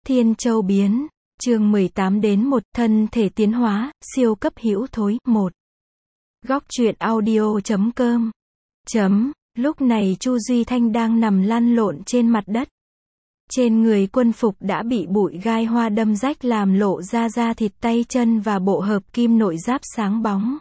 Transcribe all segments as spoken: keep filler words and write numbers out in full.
Thiên Châu biến, chương mười tám đến một, thân thể tiến hóa, siêu cấp hữu thối, một. Góc truyện audio chấm com. Chấm, lúc này Chu Duy Thanh đang nằm lăn lộn trên mặt đất. Trên người quân phục đã bị bụi gai hoa đâm rách làm lộ ra da thịt tay chân và bộ hợp kim nội giáp sáng bóng.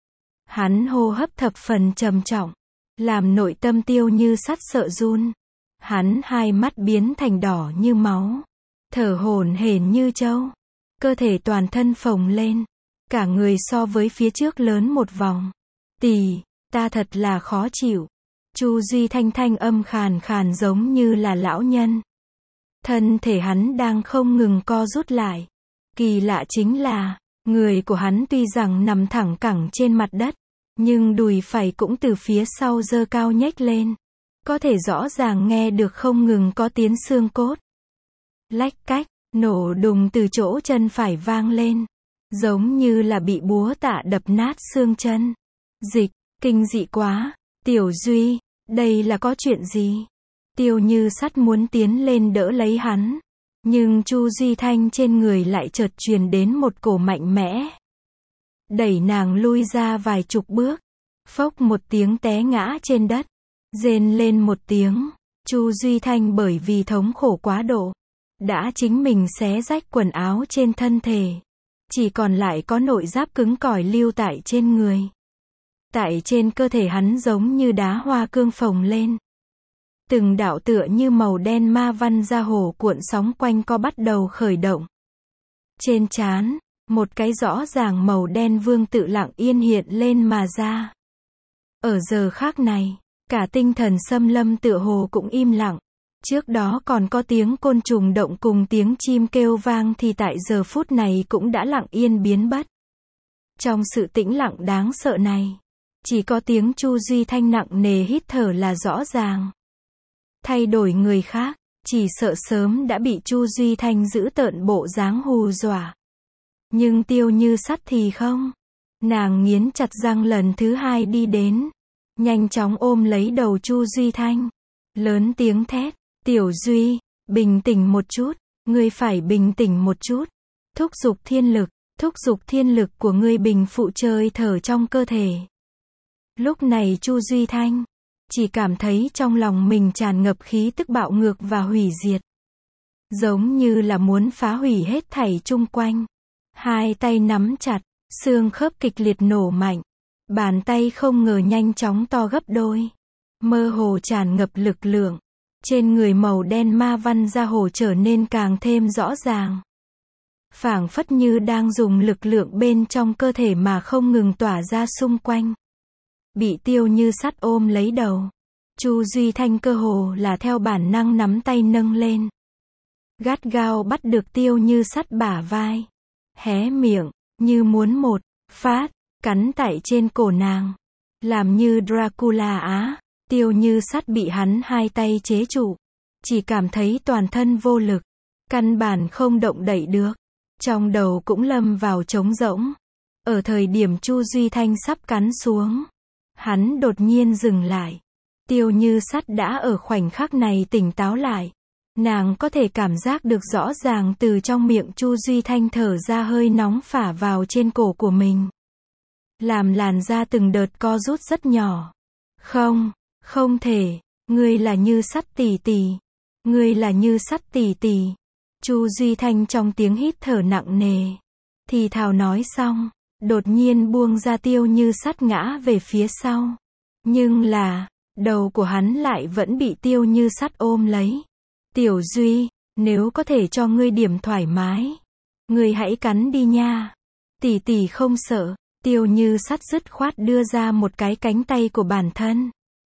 Hắn hô hấp thập phần trầm trọng, làm nội tâm Tiêu Như Sắt sợ run. Hắn hai mắt biến thành đỏ như máu, thở hổn hển như trâu, cơ thể toàn thân phồng lên, cả người so với phía trước lớn một vòng. Tì, ta thật là khó chịu. Chu Duy Thanh thanh âm khàn khàn giống như là lão nhân. Thân thể hắn đang không ngừng co rút lại. Kỳ lạ chính là, người của hắn tuy rằng nằm thẳng cẳng trên mặt đất, nhưng đùi phải cũng từ phía sau giơ cao nhếch lên. Có thể rõ ràng nghe được không ngừng có tiếng xương cốt. Lách cách, nổ đùng từ chỗ chân phải vang lên. Giống như là bị búa tạ đập nát xương chân. Dịch, kinh dị quá. Tiểu Duy, đây là có chuyện gì? Tiêu Như Sắt muốn tiến lên đỡ lấy hắn. Nhưng Chu Duy Thanh trên người lại chợt truyền đến một cổ mạnh mẽ. Đẩy nàng lui ra vài chục bước. Phốc một tiếng té ngã trên đất. Rên lên một tiếng. Chu Duy Thanh bởi vì thống khổ quá độ, đã chính mình xé rách quần áo trên thân thể. Chỉ còn lại có nội giáp cứng cỏi lưu tại trên người. Tại trên cơ thể hắn giống như đá hoa cương phồng lên. Từng đạo tựa như màu đen ma văn ra hồ cuộn sóng quanh co bắt đầu khởi động. Trên trán, một cái rõ ràng màu đen vương tự lặng yên hiện lên mà ra. Ở giờ khác này, cả tinh thần xâm lâm tựa hồ cũng im lặng. Trước đó còn có tiếng côn trùng động cùng tiếng chim kêu vang thì tại giờ phút này cũng đã lặng yên biến mất. Trong sự tĩnh lặng đáng sợ này, chỉ có tiếng Chu Duy Thanh nặng nề hít thở là rõ ràng. Thay đổi người khác, chỉ sợ sớm đã bị Chu Duy Thanh giữ tợn bộ dáng hù dọa. Nhưng Tiêu Như Sắt thì không. Nàng nghiến chặt răng lần thứ hai đi đến. Nhanh chóng ôm lấy đầu Chu Duy Thanh. Lớn tiếng thét. Tiểu Duy, bình tĩnh một chút. Ngươi phải bình tĩnh một chút. Thúc giục thiên lực. Thúc giục thiên lực của ngươi bình phụ chơi thở trong cơ thể. Lúc này Chu Duy Thanh chỉ cảm thấy trong lòng mình tràn ngập khí tức bạo ngược và hủy diệt. Giống như là muốn phá hủy hết thảy chung quanh. Hai tay nắm chặt, xương khớp kịch liệt nổ mạnh. Bàn tay không ngờ nhanh chóng to gấp đôi. Mơ hồ tràn ngập lực lượng. Trên người màu đen ma văn ra hồ trở nên càng thêm rõ ràng. Phảng phất như đang dùng lực lượng bên trong cơ thể mà không ngừng tỏa ra xung quanh. Bị Tiêu Như Sắt ôm lấy đầu. Chu Duy Thanh cơ hồ là theo bản năng nắm tay nâng lên. Gắt gao bắt được Tiêu Như Sắt bả vai. Hé miệng, như muốn một phát, cắn tại trên cổ nàng. Làm như Dracula á. Tiêu Như Sắt bị hắn hai tay chế trụ. Chỉ cảm thấy toàn thân vô lực. Căn bản không động đậy được. Trong đầu cũng lâm vào trống rỗng. Ở thời điểm Chu Duy Thanh sắp cắn xuống, hắn đột nhiên dừng lại. Tiêu Như Sắt đã ở khoảnh khắc này tỉnh táo lại. Nàng có thể cảm giác được rõ ràng từ trong miệng Chu Duy Thanh thở ra hơi nóng phả vào trên cổ của mình. Làm làn da từng đợt co rút rất nhỏ. Không, không thể. Ngươi là Như Sắt tỷ tỷ. Ngươi là Như Sắt tỷ tỷ. Chu Duy Thanh trong tiếng hít thở nặng nề. Thì thào nói xong, đột nhiên buông ra Tiêu Như Sắt ngã về phía sau. Nhưng là, đầu của hắn lại vẫn bị Tiêu Như Sắt ôm lấy. Tiểu Duy, nếu có thể cho ngươi điểm thoải mái, ngươi hãy cắn đi nha. Tỷ tỷ không sợ. Tiêu Như Sắt dứt khoát đưa ra một cái cánh tay của bản thân.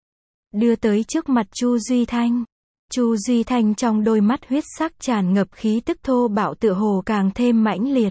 Đưa tới trước mặt Chu Duy Thanh. Chu Duy Thanh trong đôi mắt huyết sắc tràn ngập khí tức thô bạo tựa hồ càng thêm mãnh liệt.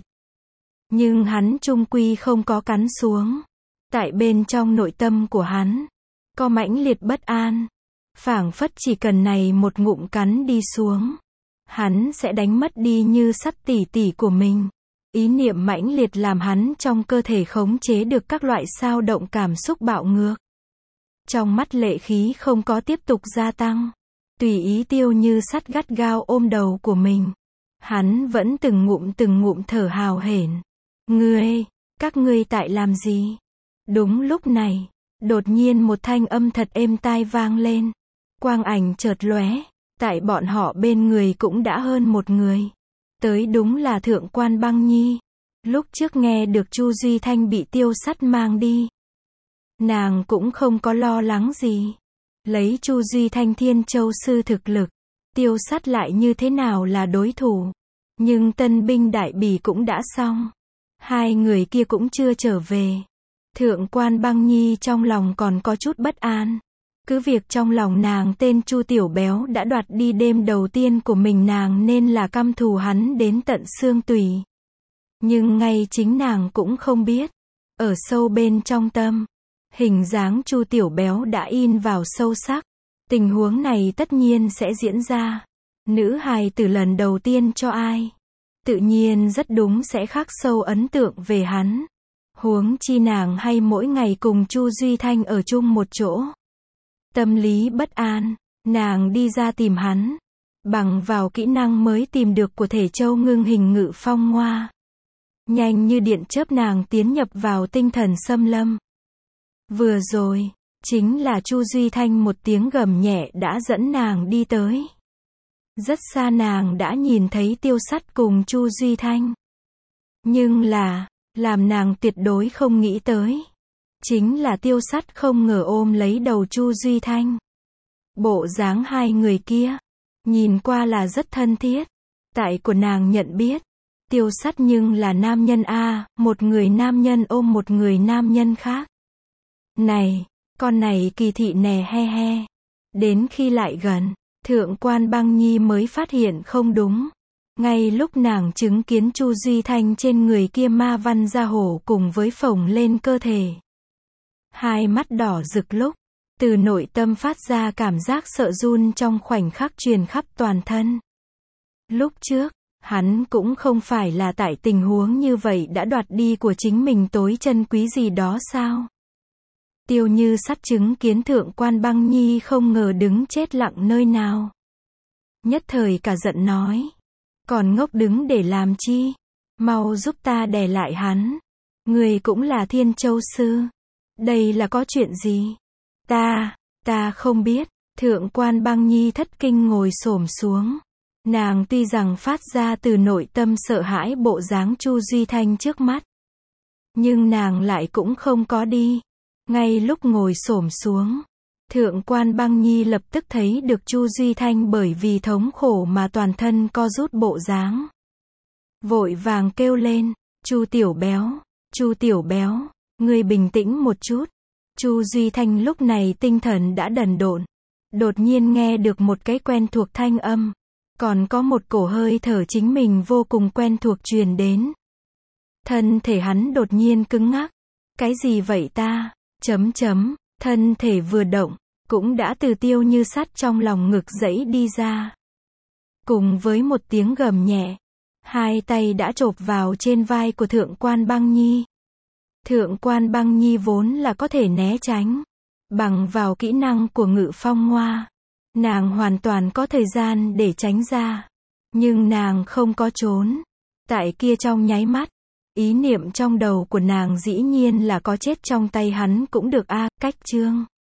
Nhưng hắn chung quy không có cắn xuống. Tại bên trong nội tâm của hắn, có mãnh liệt bất an. Phảng phất chỉ cần này một ngụm cắn đi xuống, hắn sẽ đánh mất đi Như Sắt tỷ tỷ của mình. Ý niệm mãnh liệt làm hắn trong cơ thể khống chế được các loại xao động cảm xúc bạo ngược. Trong mắt lệ khí không có tiếp tục gia tăng. Tùy ý Tiêu Như Sắt gắt gao ôm đầu của mình. Hắn vẫn từng ngụm từng ngụm thở hào hển. Ngươi, các ngươi tại làm gì? Đúng lúc này, đột nhiên một thanh âm thật êm tai vang lên. Quang ảnh chợt lóe, tại bọn họ bên người cũng đã hơn một người. Tới đúng là Thượng quan Băng Nhi. Lúc trước nghe được Chu Duy Thanh bị Tiêu Sắt mang đi, nàng cũng không có lo lắng gì. Lấy Chu Duy Thanh Thiên Châu sư thực lực, Tiêu Sắt lại như thế nào là đối thủ. Nhưng tân binh đại bỉ cũng đã xong. Hai người kia cũng chưa trở về. Thượng quan Băng Nhi trong lòng còn có chút bất an. Cứ việc trong lòng nàng tên Chu Tiểu Béo đã đoạt đi đêm đầu tiên của mình, nàng nên là căm thù hắn đến tận xương tủy. Nhưng ngay chính nàng cũng không biết, ở sâu bên trong tâm, hình dáng Chu Tiểu Béo đã in vào sâu sắc. Tình huống này tất nhiên sẽ diễn ra. Nữ hài tử lần đầu tiên cho ai, tự nhiên rất đúng sẽ khắc sâu ấn tượng về hắn. Huống chi nàng hay mỗi ngày cùng Chu Duy Thanh ở chung một chỗ. Tâm lý bất an, nàng đi ra tìm hắn, bằng vào kỹ năng mới tìm được của thể châu ngưng hình ngự phong hoa. Nhanh như điện chớp nàng tiến nhập vào tinh thần xâm lâm. Vừa rồi, chính là Chu Duy Thanh một tiếng gầm nhẹ đã dẫn nàng đi tới. Rất xa nàng đã nhìn thấy Tiêu Sắt cùng Chu Duy Thanh. Nhưng là, làm nàng tuyệt đối không nghĩ tới, chính là Tiêu Sắt không ngờ ôm lấy đầu Chu Duy Thanh. Bộ dáng hai người kia, nhìn qua là rất thân thiết. Tại của nàng nhận biết, Tiêu Sắt nhưng là nam nhân a, một người nam nhân ôm một người nam nhân khác. Này, con này kỳ thị nè he he. Đến khi lại gần, Thượng quan Băng Nhi mới phát hiện không đúng. Ngay lúc nàng chứng kiến Chu Duy Thanh trên người kia ma văn da hổ cùng với phồng lên cơ thể, hai mắt đỏ rực lúc, từ nội tâm phát ra cảm giác sợ run trong khoảnh khắc truyền khắp toàn thân. Lúc trước, hắn cũng không phải là tại tình huống như vậy đã đoạt đi của chính mình tối chân quý gì đó sao? Tiêu Như Sắt chứng kiến Thượng quan Băng Nhi không ngờ đứng chết lặng nơi nào. Nhất thời cả giận nói. Còn ngốc đứng để làm chi? Mau giúp ta đè lại hắn. Người cũng là Thiên Châu sư. Đây là có chuyện gì? Ta, ta không biết. Thượng quan Băng Nhi thất kinh ngồi xổm xuống. Nàng tuy rằng phát ra từ nội tâm sợ hãi bộ dáng Chu Duy Thanh trước mắt, nhưng nàng lại cũng không có đi. Ngay lúc ngồi xổm xuống, Thượng quan Băng Nhi lập tức thấy được Chu Duy Thanh bởi vì thống khổ mà toàn thân co rút bộ dáng. Vội vàng kêu lên, Chu Tiểu Béo, Chu Tiểu Béo, ngươi bình tĩnh một chút. Chu Duy Thanh lúc này tinh thần đã đần độn, đột nhiên nghe được một cái quen thuộc thanh âm, còn có một cổ hơi thở chính mình vô cùng quen thuộc truyền đến. Thân thể hắn đột nhiên cứng ngắc. Cái gì vậy ta? Chấm chấm, thân thể vừa động, cũng đã từ Tiêu Như Sắt trong lòng ngực giãy đi ra. Cùng với một tiếng gầm nhẹ, hai tay đã chộp vào trên vai của Thượng quan Băng Nhi. Thượng quan Băng Nhi vốn là có thể né tránh, bằng vào kỹ năng của ngự phong hoa, nàng hoàn toàn có thời gian để tránh ra. Nhưng nàng không có trốn. Tại kia trong nháy mắt, ý niệm trong đầu của nàng dĩ nhiên là có chết trong tay hắn cũng được a, cách chương.